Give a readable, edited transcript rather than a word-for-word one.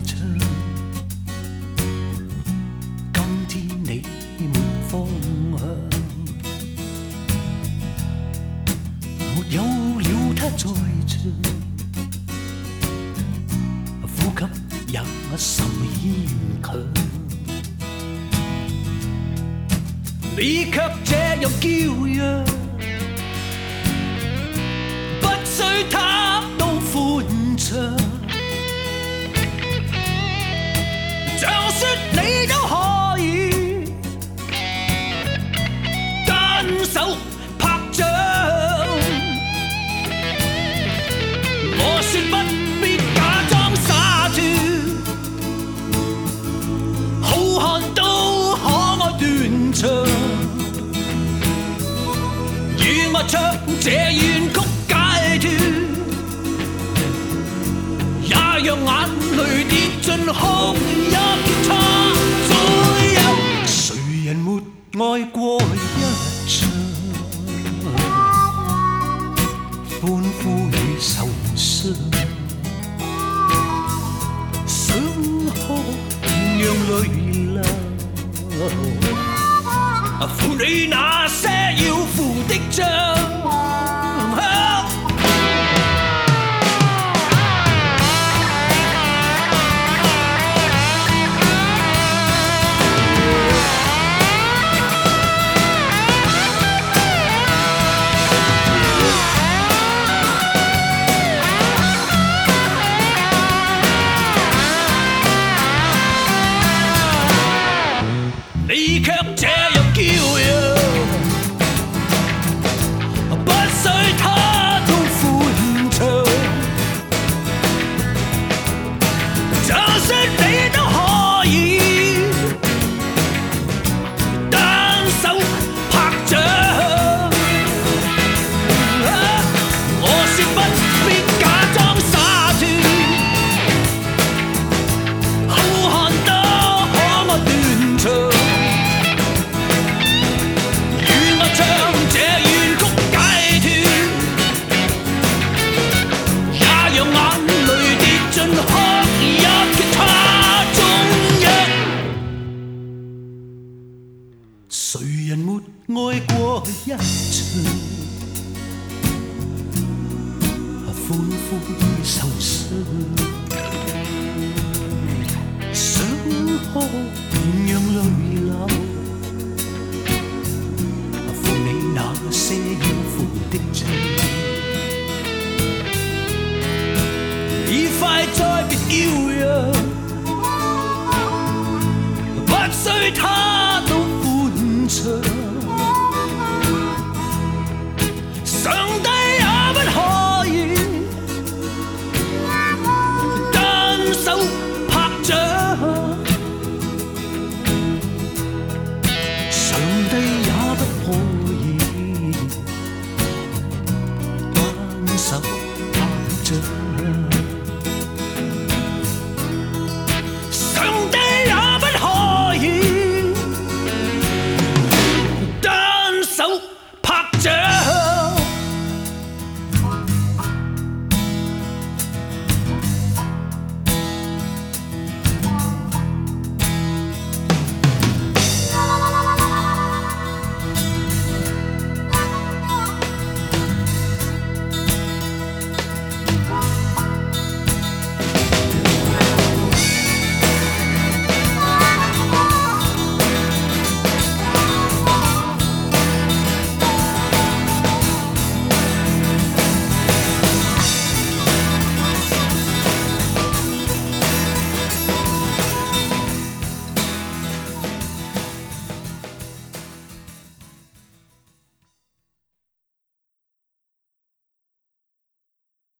唱，今天你没方向，没有了他在場，呼吸也甚牽強。你卻這樣驕陽，不需他到寬敞。像說你都可以單手拍掌，我說不必假裝灑脱，好看都可愛斷腸，與我唱這怨曲解脱，也讓眼淚跌進哭泣。誰人沒愛過一場，歡呼與受傷，想哭便讓淚流，負你那些要負的賬。你卻這樣驕陽，不需他到寬敞，就算你都可以單手拍掌，我說不必假裝灑脱，好看得可愛斷腸。誰人沒愛過一場，歡呼與受傷，想哭便讓淚